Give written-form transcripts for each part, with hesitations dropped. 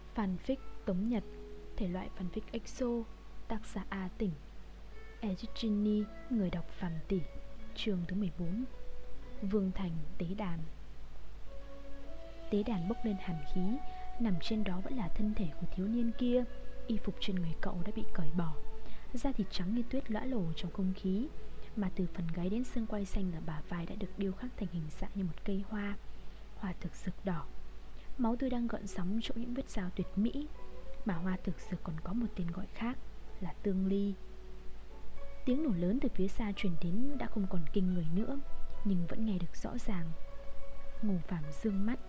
Fanfic Tống Nhật, thể loại fanfic EXO, tác giả A Tỉnh, Edit Ginny, người đọc Phạm Tỷ. Chương thứ 14. Vương Thành tế đàn. Tế đàn bốc lên hàn khí, nằm trên đó vẫn là thân thể của thiếu niên kia. Y phục trên người cậu đã bị cởi bỏ, da thịt trắng như tuyết lõa lồ trong không khí, mà từ phần gáy đến xương quai xanh ở bả vai đã được điêu khắc thành hình dạng như một cây hoa, hoa thực rực đỏ. Máu tươi đang gợn sóng chỗ những vết dao tuyệt mỹ, mà hoa thực dược còn có một tên gọi khác là tương ly. Tiếng nổ lớn từ phía xa truyền đến đã không còn kinh người nữa, nhưng vẫn nghe được rõ ràng. Ngô Phạm dương mắt.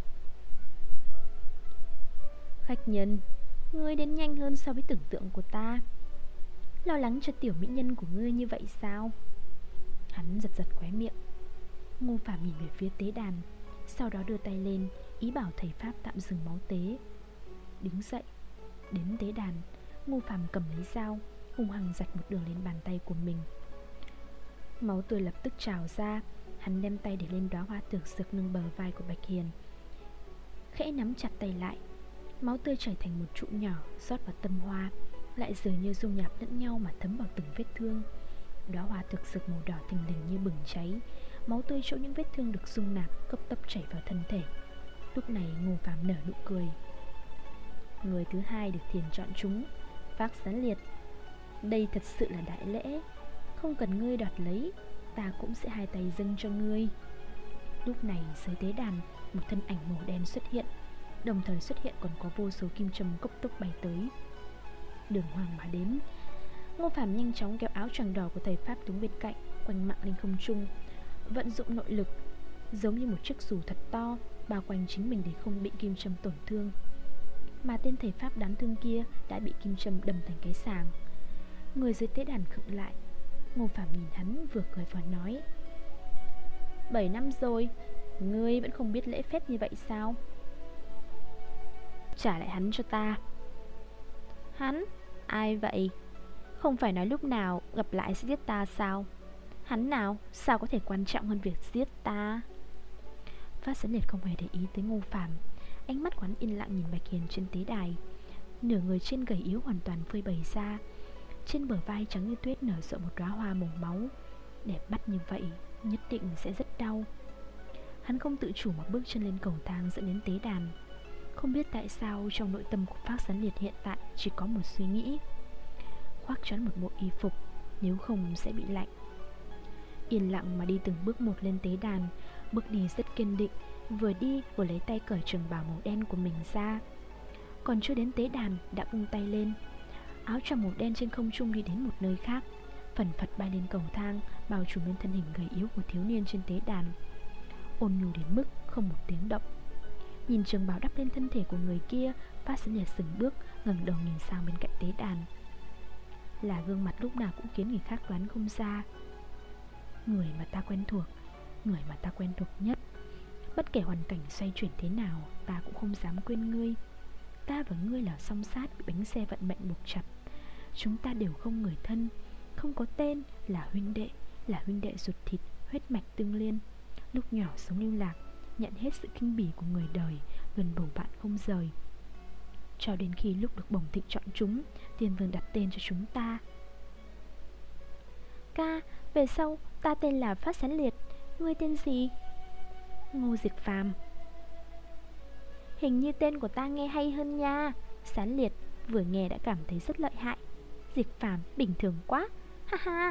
Khách nhân, ngươi đến nhanh hơn so với tưởng tượng của ta. Lo lắng cho tiểu mỹ nhân của ngươi như vậy sao? Hắn giật giật khóe miệng. Ngô Phạm nhìn về phía tế đàn, sau đó đưa tay lên, ý bảo thầy Pháp tạm dừng máu tế. Đứng dậy, đến tế đàn, Ngô Phạm cầm lấy dao, hung hăng rạch một đường lên bàn tay của mình. Máu tươi lập tức trào ra. Hắn đem tay để lên đóa hoa thực dược nâng bờ vai của Bạch Hiền, khẽ nắm chặt tay lại. Máu tươi chảy thành một trụ nhỏ, rót vào tâm hoa, lại dường như dung nhập lẫn nhau mà thấm vào từng vết thương. Đóa hoa thực dược màu đỏ thình lình như bừng cháy. Máu tươi chỗ những vết thương được dung nạp cấp tốc chảy vào thân thể. Lúc này Ngô Phạm nở nụ cười. Người thứ hai được thiền chọn chúng, Phác Sán Liệt. Đây thật sự là đại lễ, không cần ngươi đoạt lấy, ta cũng sẽ hai tay dâng cho ngươi. Lúc này dưới tế đàn, một thân ảnh màu đen xuất hiện, đồng thời xuất hiện còn có vô số kim châm cấp tốc bay tới. Đường hoàng mà đến. Ngô Phạm nhanh chóng kéo áo choàng đỏ của thầy Pháp đứng bên cạnh, quanh mạng lên không trung, vận dụng nội lực giống như một chiếc dù thật to bao quanh chính mình để không bị kim châm tổn thương. Mà tên thầy Pháp đáng thương kia đã bị kim châm đâm thành cái sàng. Người dưới tế đàn khựng lại. Ngô Phạm nhìn hắn vừa cười vừa nói: 7 năm rồi, ngươi vẫn không biết lễ phép như vậy sao? Trả lại hắn cho ta. Hắn? Ai vậy? Không phải nói lúc nào gặp lại sẽ giết ta sao? Hắn nào? Sao có thể quan trọng hơn việc giết ta? Phát Sán Liệt không hề để ý tới Ngô Phạm. Ánh mắt quán yên lặng nhìn Bạch Hiền trên tế đài. Nửa người trên gầy yếu hoàn toàn phơi bày ra, trên bờ vai trắng như tuyết nở rộ một đóa hoa màu máu. Đẹp mắt như vậy nhất định sẽ rất đau. Hắn không tự chủ mà bước chân lên cầu thang dẫn đến tế đàn. Không biết tại sao trong nội tâm của Phác Sán Liệt hiện tại chỉ có một suy nghĩ: khoác choán một bộ y phục, nếu không sẽ bị lạnh. Yên lặng mà đi từng bước một lên tế đàn, bước đi rất kiên định, vừa đi vừa lấy tay cởi trường bào màu đen của mình ra. Còn chưa đến tế đàn đã vung tay lên, áo choàng màu đen trên không trung đi đến một nơi khác, phần phật bay lên cầu thang, bao trùm lên thân hình gầy yếu của thiếu niên trên tế đàn, ôn nhu đến mức không một tiếng động. Nhìn trường bào đắp lên thân thể của người kia, Phát Sán Liệt dừng bước, ngẩng đầu nhìn sang bên cạnh tế đàn. Là gương mặt lúc nào cũng khiến người khác đoán không ra. Người mà ta quen thuộc, người mà ta quen thuộc nhất. Bất kể hoàn cảnh xoay chuyển thế nào, ta cũng không dám quên ngươi. Ta và ngươi là song sát bị bánh xe vận mệnh buộc chặt. Chúng ta đều không người thân, không có tên, là huynh đệ ruột thịt, huyết mạch tương liên. Lúc nhỏ sống lưu lạc, nhận hết sự khinh bỉ của người đời, gần bầu bạn không rời. Cho đến khi lúc được Bổng Thịnh chọn chúng, Tiên Vương đặt tên cho chúng ta. Ca, về sau ta tên là Phát Sán Liệt, ngươi tên gì? Ngô Diệt Phàm. Hình như tên của ta nghe hay hơn nha. Sán Liệt vừa nghe đã cảm thấy rất lợi hại. Diệt Phàm bình thường quá, ha ha.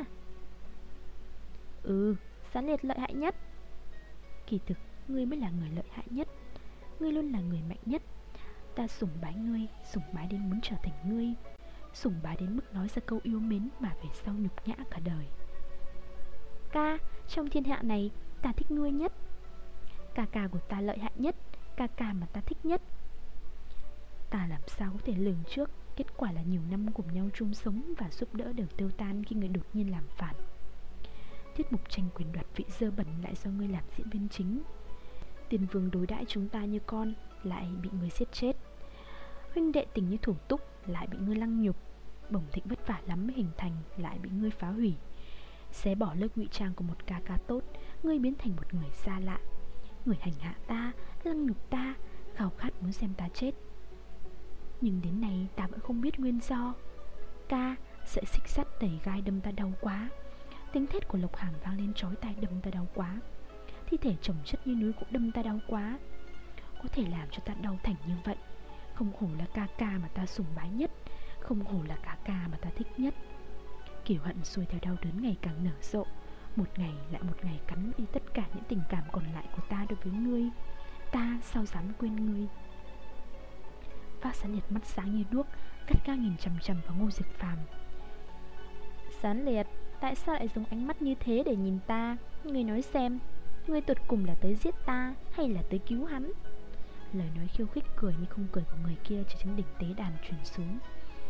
Sán Liệt lợi hại nhất. Kỳ thực ngươi mới là người lợi hại nhất. Ngươi luôn là người mạnh nhất. Ta sủng bái ngươi, sủng bái đến muốn trở thành ngươi, sủng bái đến mức nói ra câu yêu mến mà về sau nhục nhã cả đời. Ca, trong thiên hạ này ta thích ngươi nhất. Ca ca của ta lợi hại nhất, ca ca mà ta thích nhất. Ta làm sao có thể lường trước kết quả là nhiều năm cùng nhau chung sống và giúp đỡ đều tiêu tan khi người đột nhiên làm phản. Tiết mục tranh quyền đoạt vị dơ bẩn lại do ngươi làm diễn viên chính. Tiên Vương đối đãi chúng ta như con, lại bị ngươi giết chết. Huynh đệ tình như thủ túc, lại bị ngươi lăng nhục. Bổng Thịnh vất vả lắm mới hình thành, lại bị ngươi phá hủy. Xé bỏ lớp ngụy trang của một ca ca tốt, ngươi biến thành một người xa lạ. Người hành hạ ta, lăng nhục ta, khao khát muốn xem ta chết. Nhưng đến nay ta vẫn không biết nguyên do. Ca, sợi xích sắt đầy gai đâm ta đau quá. Tiếng thét của Lộc Hàm vang lên chói tai đâm ta đau quá. Thi thể chồng chất như núi cũng đâm ta đau quá. Có thể làm cho ta đau thành như vậy. Không hổ là ca ca mà ta sùng bái nhất, không hổ là ca ca mà ta thích nhất. Kiều hận xuôi theo đau đớn ngày càng nở rộ. Một ngày lại một ngày cắn đi tất cả những tình cảm còn lại của ta đối với ngươi. Ta sao dám quên ngươi. Phát Sán Liệt mắt sáng như đuốc, gắt gao nhìn chằm chằm vào Ngô Diệp Phàm. Sán Liệt, tại sao lại dùng ánh mắt như thế để nhìn ta? Ngươi nói xem, ngươi tụt cùng là tới giết ta hay là tới cứu hắn? Lời nói khiêu khích cười như không cười của người kia từ trên đỉnh tế đàn truyền xuống.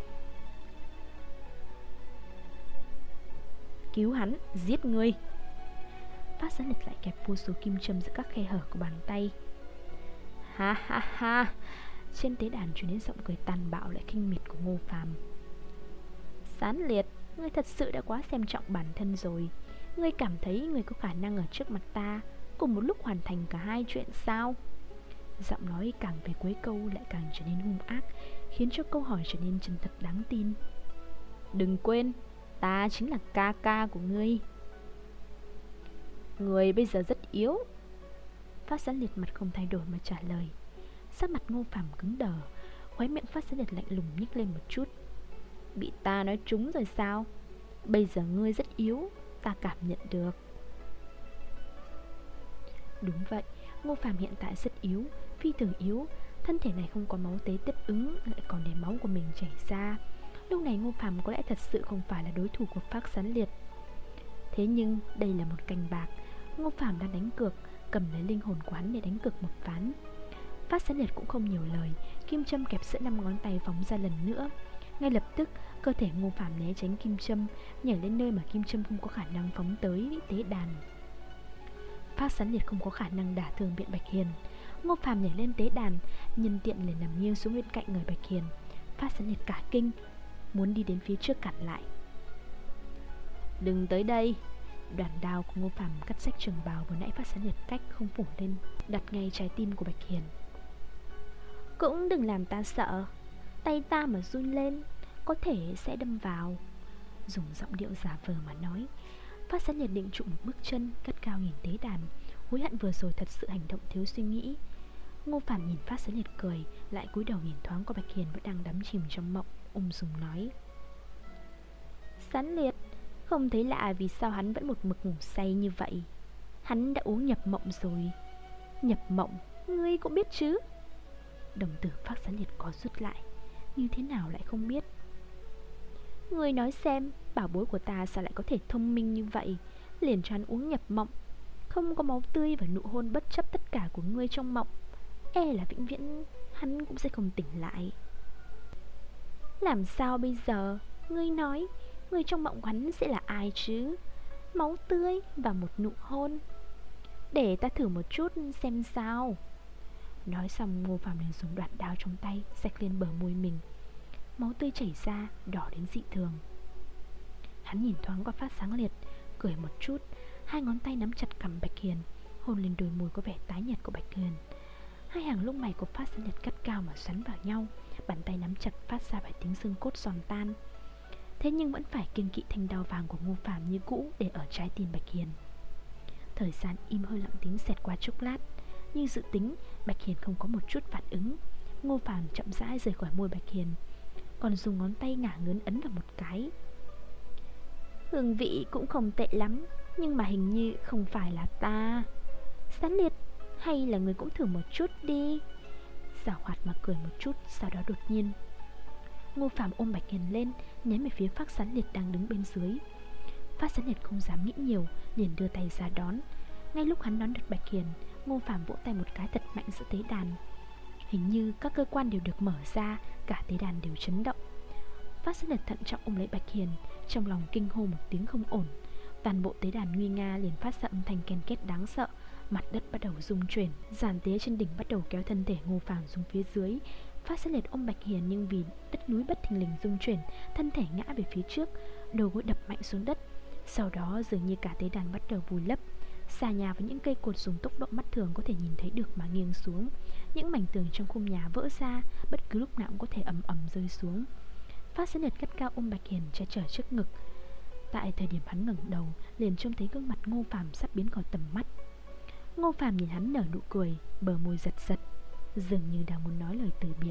Cứu hắn, giết ngươi. Phát Sán Liệt lại kẹp vô số kim châm giữa các khe hở của bàn tay. Ha ha ha. Trên tế đàn truyền đến giọng cười tàn bạo lại khinh miệt của Ngô Phàm. Sán Liệt, ngươi thật sự đã quá xem trọng bản thân rồi. Ngươi cảm thấy ngươi có khả năng ở trước mặt ta cùng một lúc hoàn thành cả hai chuyện sao? Giọng nói càng về cuối câu lại càng trở nên hung ác, khiến cho câu hỏi trở nên chân thật đáng tin. Đừng quên, ta chính là ca ca của ngươi. Ngươi bây giờ rất yếu. Phát Sán Liệt mặt không thay đổi mà trả lời. Sắc mặt Ngô Phàm cứng đờ, khóe miệng Phát Sán Liệt lạnh lùng nhếch lên một chút. Bị ta nói trúng rồi sao? Bây giờ ngươi rất yếu, ta cảm nhận được. Đúng vậy, Ngô Phàm hiện tại rất yếu, phi thường yếu. Thân thể này không có máu tế tiếp ứng, lại còn để máu của mình chảy ra. Lúc này Ngô Phàm có lẽ thật sự không phải là đối thủ của Phát Sán Liệt. Thế nhưng đây là một cành bạc. Ngô Phàm đang đánh cược, cầm lấy linh hồn của hắn để đánh cược một ván. Phát Sán Liệt cũng không nhiều lời, kim châm kẹp giữa 5 ngón tay phóng ra lần nữa. Ngay lập tức, cơ thể Ngô Phàm né tránh kim châm, nhảy lên nơi mà kim châm không có khả năng phóng tới tế đàn. Phát Sán Liệt không có khả năng đả thương Biện Bạch Hiền. Ngô Phàm nhảy lên tế đàn, nhân tiện liền nằm nghiêng xuống bên cạnh người Bạch Hiền. Phát Sán Liệt cả kinh, muốn đi đến phía trước cản lại. Đừng tới đây. Đoàn đao của Ngô Phàm cắt rách trường bào vừa nãy Phát Sán Liệt cách không phủ lên, đặt ngay trái tim của Bạch Hiền. Cũng đừng làm ta sợ. Tay ta mà run lên có thể sẽ đâm vào. Dùng giọng điệu giả vờ mà nói. Phát Sán Liệt định trụ một bước chân, cất cao nhìn tế đàn, hối hận vừa rồi thật sự hành động thiếu suy nghĩ. Ngô Phàm nhìn Phát Sán Liệt cười, lại cúi đầu nhìn thoáng qua Bạch Hiền vẫn đang đắm chìm trong mộng, ung dung nói. Sán Liệt, không thấy lạ vì sao hắn vẫn một mực ngủ say như vậy. Hắn đã uống nhập mộng rồi. Nhập mộng, ngươi cũng biết chứ? Đồng tử Phát Sán Liệt có rút lại. Như thế nào lại không biết? Ngươi nói xem, bảo bối của ta sao lại có thể thông minh như vậy, liền cho hắn uống nhập mộng. Không có máu tươi và nụ hôn bất chấp tất cả của ngươi trong mộng, e là vĩnh viễn hắn cũng sẽ không tỉnh lại. Làm sao bây giờ? Ngươi nói, người trong mộng hắn sẽ là ai chứ? Máu tươi và một nụ hôn. Để ta thử một chút xem sao. Nói xong Ngô Phàm liền dùng đoạn đao trong tay rạch lên bờ môi mình. Máu tươi chảy ra, đỏ đến dị thường. Hắn nhìn thoáng qua Phát Sáng Liệt, cười một chút, hai ngón tay nắm chặt cằm Bạch Hiền, hôn lên đôi môi có vẻ tái nhợt của Bạch Hiền. Hai hàng lông mày của Phát Sáng Liệt cắt cao mà xoắn vào nhau, bàn tay nắm chặt phát ra vài tiếng xương cốt giòn tan. Thế nhưng vẫn phải kiêng kỵ thanh đao vàng của Ngô Phàm như cũ để ở trái tim Bạch Hiền. Thời gian im hơi lặng tiếng xẹt qua chốc lát. Như dự tính, Bạch Hiền không có một chút phản ứng. Ngô Phàm chậm rãi rời khỏi môi Bạch Hiền, còn dùng ngón tay ngả ngớn ấn vào một cái. Hương vị cũng không tệ lắm, nhưng mà hình như không phải là ta. Sán Liệt, hay là người cũng thử một chút đi. Giảo hoạt mà cười một chút, sau đó đột nhiên Ngô Phàm ôm Bạch Hiền lên, ném về phía Phát Sán Liệt đang đứng bên dưới. Phát Sán Liệt không dám nghĩ nhiều, liền đưa tay ra đón. Ngay lúc hắn đón được Bạch Hiền, Ngô Phàm vỗ tay một cái thật mạnh giữa tế đàn. Hình như các cơ quan đều được mở ra, cả tế đàn đều chấn động. Phát Sán Liệt thận trọng ôm lấy Bạch Hiền, trong lòng kinh hô một tiếng không ổn. Toàn bộ tế đàn nguy nga liền phát ra âm thanh ken két đáng sợ. Mặt đất bắt đầu rung chuyển, giàn tế trên đỉnh bắt đầu kéo thân thể Ngô Phàm xuống phía dưới. Phát Sán Liệt ôm Bạch Hiền, nhưng vì đất núi bất thình lình rung chuyển, thân thể ngã về phía trước, đầu gối đập mạnh xuống đất. Sau đó dường như cả tế đàn bắt đầu vùi lấp. Xà nhà với những cây cột dùng tốc độ mắt thường có thể nhìn thấy được mà nghiêng xuống, Những mảnh tường trong khung nhà vỡ ra, bất cứ lúc nào cũng có thể ầm ầm rơi xuống. Phát Sán Nhật gắt cao ôm Bạch Hiền che chở trước ngực. Tại thời điểm hắn ngẩng đầu, liền trông thấy gương mặt Ngô Phàm sắp biến khỏi tầm mắt. Ngô Phàm nhìn hắn nở nụ cười, bờ môi giật giật, dường như đang muốn nói lời từ biệt.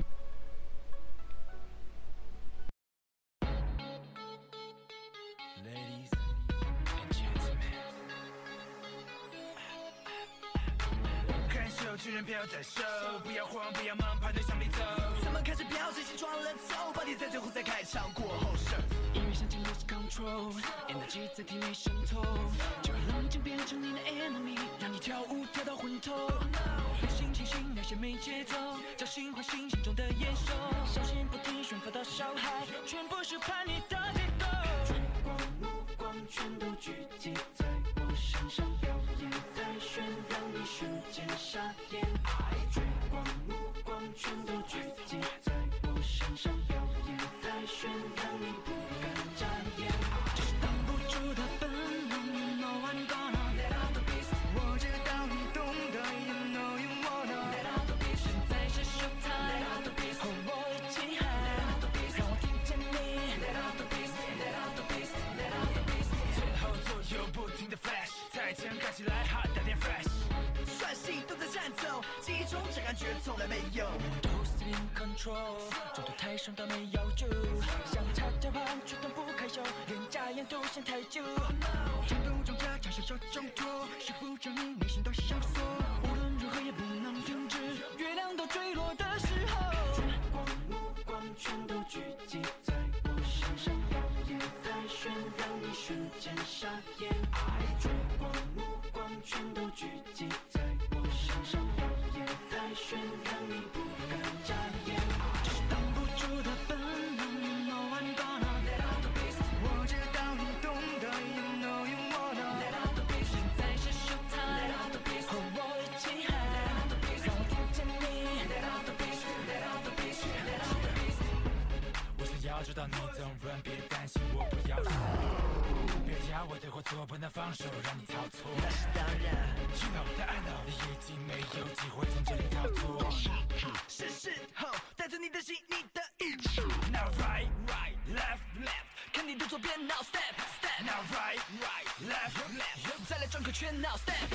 巨人飘在手，不要慌，不要忙，排队向里走。咱们开始飙，谁先撞了走，把你在最后再开场过后胜。音乐响起 lose control， energy 在体内渗透，就让冷静变成你的 enemy， 让你跳舞跳到昏头。流行清醒，那些没节奏，叫醒唤醒心中的野兽。小心不听宣发的伤害，全部是叛逆的结构。追光目光全都聚集在我身上，表演太炫，让你瞬间傻眼。追光目光全都聚集在我身上，表演太炫，让你不敢眨眼。这是挡不住的本能 ，No one gonna let out the beast。我知道你懂得 ，You know you wanna let out the beast。现在是 show time，let out the beast。和我一起喊，let out the beast。让我听见你，let out the beast，let out the beast，let out the beast。前后左右不停的 flash， 再强看起来好带点 fresh。帅气都在战斗，记忆中这感觉从来没有。都 still in control， 中途台上倒没要求，想插交换却动不开手，连假眼都嫌太久。战斗中这场小小挣脱，是否证明内心都上锁？无论如何也不能停止，月亮都坠落的时候。追光目光全都聚集在我身上，表演太炫，让你瞬间傻眼。追光目光全都聚集在我身上，表演太炫，让你不敢眨眼。这是挡不住的本能 ，No one gonna let out the beast。我知道你懂得 ，You know you wanna let out the beast。现在是 show time，let out the beast。和我一起喊，let out the beast。让我听见你，let out the beast，let out the beast，let out the beast。我想要知道你怎么问，别担心，我不要输。别挑我对或错，不能放手，让你操作。那是当然 ，You know that I know， 你已经没有机会从这里逃脱。是时候带着你的心，你的意志。Now right right left left， 看你的左边 ，Now step step。Now right right left left， 再来转个圈 ，Now step